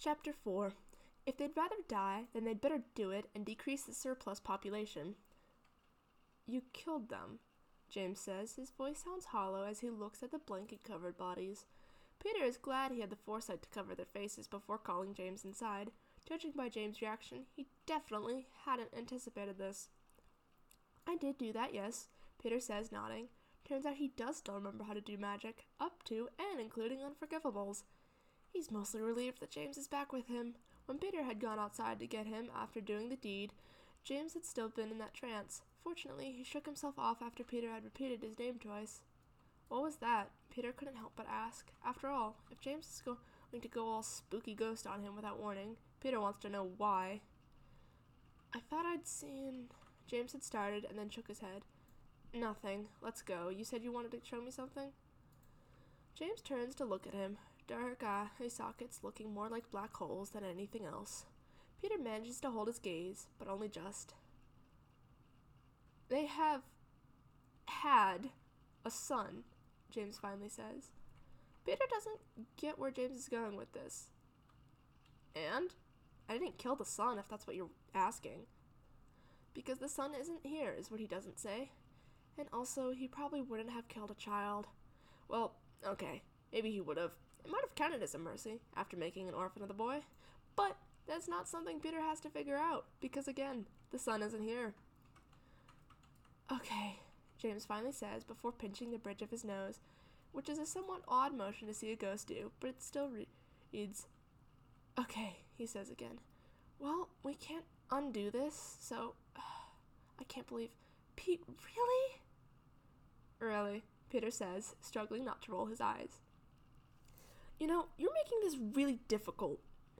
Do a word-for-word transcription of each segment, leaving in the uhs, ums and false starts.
Chapter four. If they'd rather die, then they'd better do it and decrease the surplus population. You killed them, James says. His voice sounds hollow as he looks at the blanket-covered bodies. Peter is glad he had the foresight to cover their faces before calling James inside. Judging by James' reaction, he definitely hadn't anticipated this. I did do that, yes, Peter says, nodding. Turns out he does still remember how to do magic, up to and including Unforgivables. He's mostly relieved that James is back with him. When Peter had gone outside to get him after doing the deed, James had still been in that trance. Fortunately, he shook himself off after Peter had repeated his name twice. What was that? Peter couldn't help but ask. After all, if James is go- going to go all spooky ghost on him without warning, Peter wants to know why. I thought I'd seen... James had started and then shook his head. Nothing. Let's go. You said you wanted to show me something? James turns to look at him. Dark eye sockets looking more like black holes than anything else. Peter manages to hold his gaze, but only just. They have had a son, James finally says. Peter doesn't get where James is going with this. And? I didn't kill the son, if that's what you're asking. Because the son isn't here, is what he doesn't say. And also, he probably wouldn't have killed a child. Well, okay, maybe he would have. It might have counted as a mercy, after making an orphan of the boy. But that's not something Peter has to figure out, because again, the son isn't here. Okay, James finally says before pinching the bridge of his nose, which is a somewhat odd motion to see a ghost do, but it still re- reads, Okay, he says again. Well, we can't undo this, so... Uh, I can't believe... Pete, really? Really, Peter says, struggling not to roll his eyes. You know, you're making this really difficult.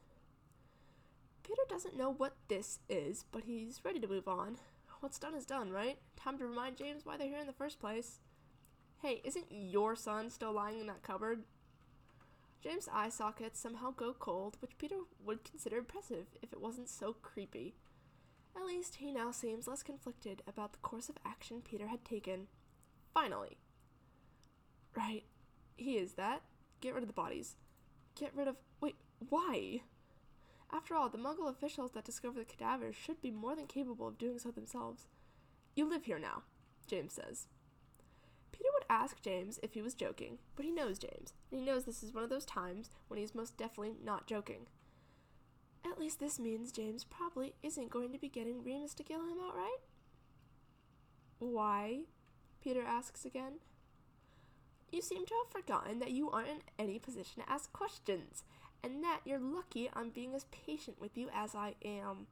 Peter doesn't know what this is, but he's ready to move on. What's done is done, right? Time to remind James why they're here in the first place. Hey, isn't your son still lying in that cupboard? James' eye sockets somehow go cold, which Peter would consider impressive if it wasn't so creepy. At least he now seems less conflicted about the course of action Peter had taken. Finally. Right, he is that. Get rid of the bodies. Get rid of... Wait, why? After all, the Muggle officials that discover the cadavers should be more than capable of doing so themselves. You live here now, James says. Peter would ask James if he was joking, but he knows James, and he knows this is one of those times when he's most definitely not joking. At least this means James probably isn't going to be getting Remus to kill him outright. Why? Peter asks again. You seem to have forgotten that you aren't in any position to ask questions, and that you're lucky I'm being as patient with you as I am.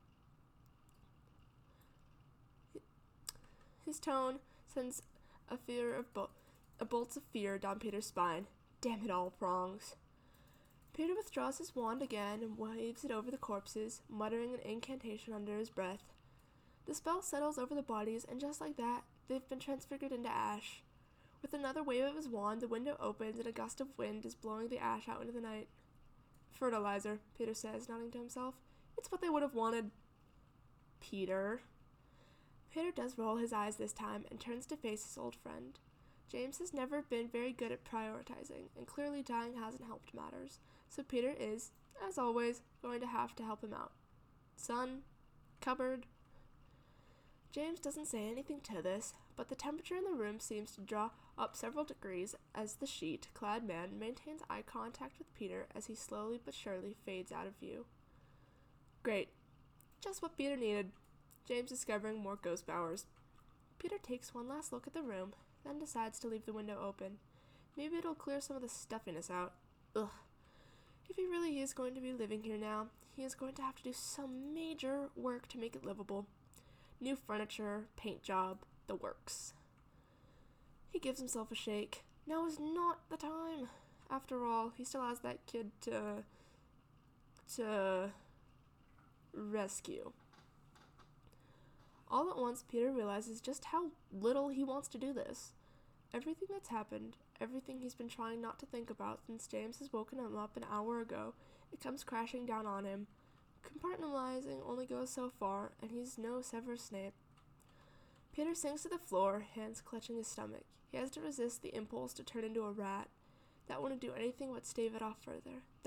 His tone sends a fear of bo- a bolts of fear down Peter's spine. Damn it all, Prongs. Peter withdraws his wand again and waves it over the corpses, muttering an incantation under his breath. The spell settles over the bodies, and just like that, they've been transfigured into ash. With another wave of his wand, the window opens and a gust of wind is blowing the ash out into the night. Fertilizer, Peter says, nodding to himself. It's what they would have wanted. Peter. Peter does roll his eyes this time and turns to face his old friend. James has never been very good at prioritizing, and clearly dying hasn't helped matters, so Peter is, as always, going to have to help him out. Son, cupboard. James doesn't say anything to this, but the temperature in the room seems to draw up several degrees as the sheet-clad man maintains eye contact with Peter as he slowly but surely fades out of view. Great. Just what Peter needed. James discovering more ghost powers. Peter takes one last look at the room, then decides to leave the window open. Maybe it'll clear some of the stuffiness out. Ugh. If he really is going to be living here now, he is going to have to do some major work to make it livable. New furniture, paint job, the works. He gives himself a shake. Now is not the time. After all, he still has that kid to... to... rescue. All at once, Peter realizes just how little he wants to do this. Everything that's happened, everything he's been trying not to think about since James has woken him up an hour ago, it comes crashing down on him. Compartmentalizing only goes so far, and he's no Severus Snape. Peter sinks to the floor, hands clutching his stomach. He has to resist the impulse to turn into a rat. That wouldn't do anything but stave it off further. That,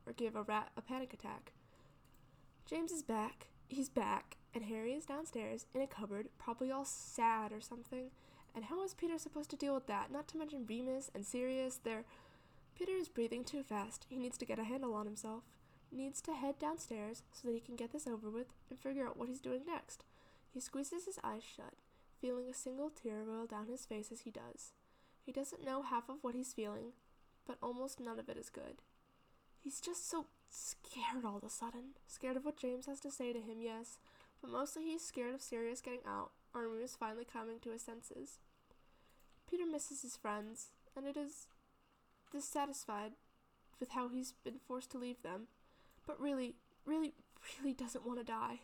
or give a rat a panic attack. James is back. He's back, and Harry is downstairs in a cupboard, probably all sad or something. And how is Peter supposed to deal with that? Not to mention Remus and Sirius. They're... Peter is breathing too fast. He needs to get a handle on himself. He needs to head downstairs so that he can get this over with and figure out what he's doing next. He squeezes his eyes shut, feeling a single tear roll down his face as he does. He doesn't know half of what he's feeling, but almost none of it is good. He's just so scared all of a sudden. Scared of what James has to say to him, yes, but mostly he's scared of Sirius getting out, or Remus finally coming to his senses. Peter misses his friends, and it is dissatisfied with how he's been forced to leave them, but really, really, really doesn't want to die.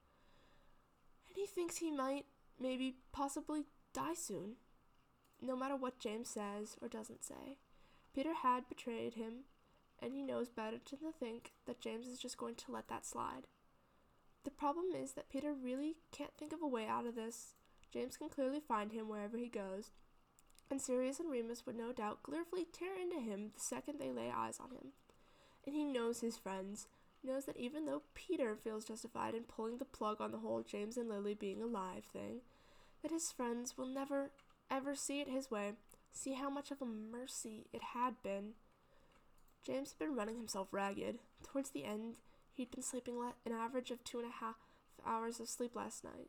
And he thinks he might, maybe, possibly die soon, no matter what James says or doesn't say. Peter had betrayed him, and he knows better than to think that James is just going to let that slide. The problem is that Peter really can't think of a way out of this. James can clearly find him wherever he goes, and Sirius and Remus would no doubt gleefully tear into him the second they lay eyes on him. And he knows his friends, knows that even though Peter feels justified in pulling the plug on the whole James and Lily being alive thing, that his friends will never, ever see it his way, see how much of a mercy it had been. James had been running himself ragged. Towards the end, he'd been sleeping le- an average of two and a half hours of sleep last night.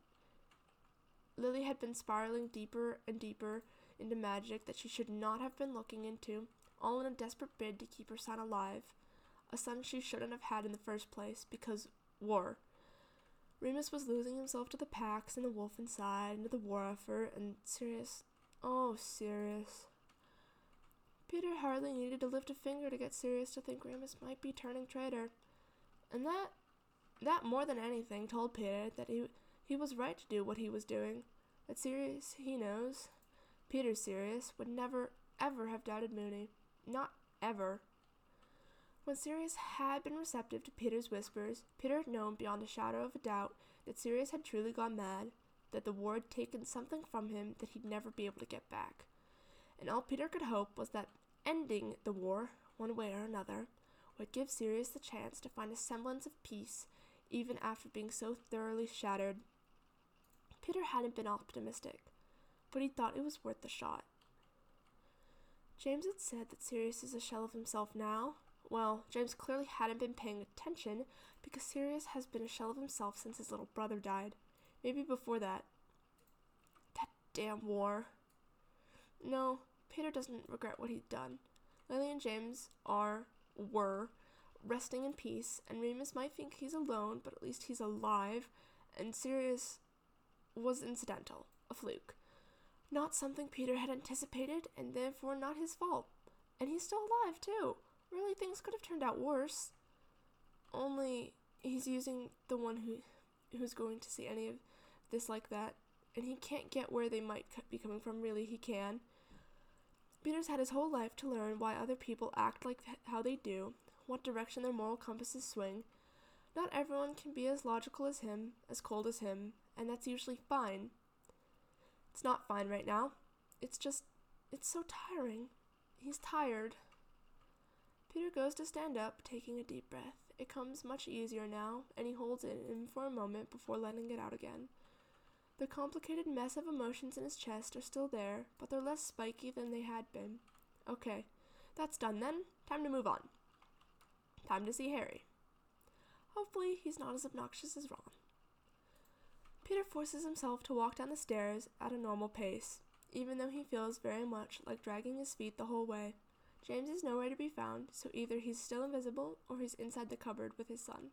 Lily had been spiraling deeper and deeper into magic that she should not have been looking into, all in a desperate bid to keep her son alive, a son she shouldn't have had in the first place, because war. Remus was losing himself to the packs and the wolf inside, and to the war effort, and Sirius, oh, Sirius. Peter hardly needed to lift a finger to get Sirius to think Remus might be turning traitor, and that, that more than anything told Peter that he, he was right to do what he was doing, that Sirius, he knows, Peter Sirius, would never, ever have doubted Moony. Not ever. When Sirius had been receptive to Peter's whispers, Peter had known beyond a shadow of a doubt that Sirius had truly gone mad, that the war had taken something from him that he'd never be able to get back. And all Peter could hope was that ending the war, one way or another, would give Sirius the chance to find a semblance of peace, even after being so thoroughly shattered. Peter hadn't been optimistic, but he thought it was worth the shot. James had said that Sirius is a shell of himself now. Well, James clearly hadn't been paying attention, because Sirius has been a shell of himself since his little brother died. Maybe before that. That damn war. No, Peter doesn't regret what he'd done. Lily and James are, were, resting in peace, and Remus might think he's alone, but at least he's alive, and Sirius was incidental, a fluke. Not something Peter had anticipated, and therefore not his fault. And he's still alive, too. Really, things could have turned out worse. Only he's using the one who who's going to see any of this like that, and he can't get where they might be coming from. Really, he can. Peter's had his whole life to learn why other people act like th- how they do, what direction their moral compasses swing. Not everyone can be as logical as him, as cold as him, and that's usually fine. It's not fine right now. It's just, it's so tiring. He's tired. Peter goes to stand up, taking a deep breath. It comes much easier now, and he holds it in for a moment before letting it out again. The complicated mess of emotions in his chest are still there, but they're less spiky than they had been. Okay, that's done then. Time to move on. Time to see Harry. Hopefully, he's not as obnoxious as Ron. Peter forces himself to walk down the stairs at a normal pace, even though he feels very much like dragging his feet the whole way. James is nowhere to be found, so either he's still invisible or he's inside the cupboard with his son.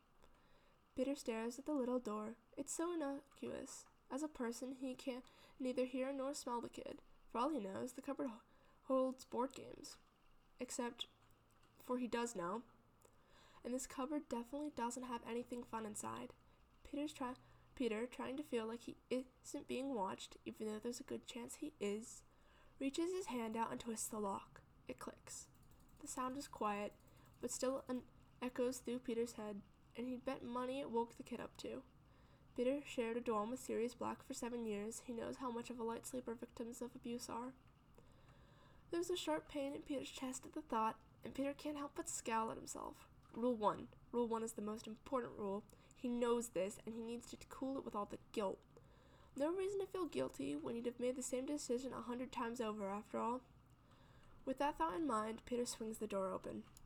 Peter stares at the little door. It's so innocuous. As a person, he can neither hear nor smell the kid. For all he knows, the cupboard ho- holds board games. Except, for he does know. And this cupboard definitely doesn't have anything fun inside. Peter's try- Peter, trying to feel like he isn't being watched, even though there's a good chance he is, reaches his hand out and twists the lock. It clicks. The sound is quiet, but still un- echoes through Peter's head, and he'd bet money it woke the kid up too. Peter shared a dorm with Sirius Black for seven years. He knows how much of a light sleeper victims of abuse are. There's a sharp pain in Peter's chest at the thought, and Peter can't help but scowl at himself. Rule one. Rule one is the most important rule. He knows this, and he needs to cool it with all the guilt. No reason to feel guilty when he'd have made the same decision a hundred times over, after all. With that thought in mind, Peter swings the door open.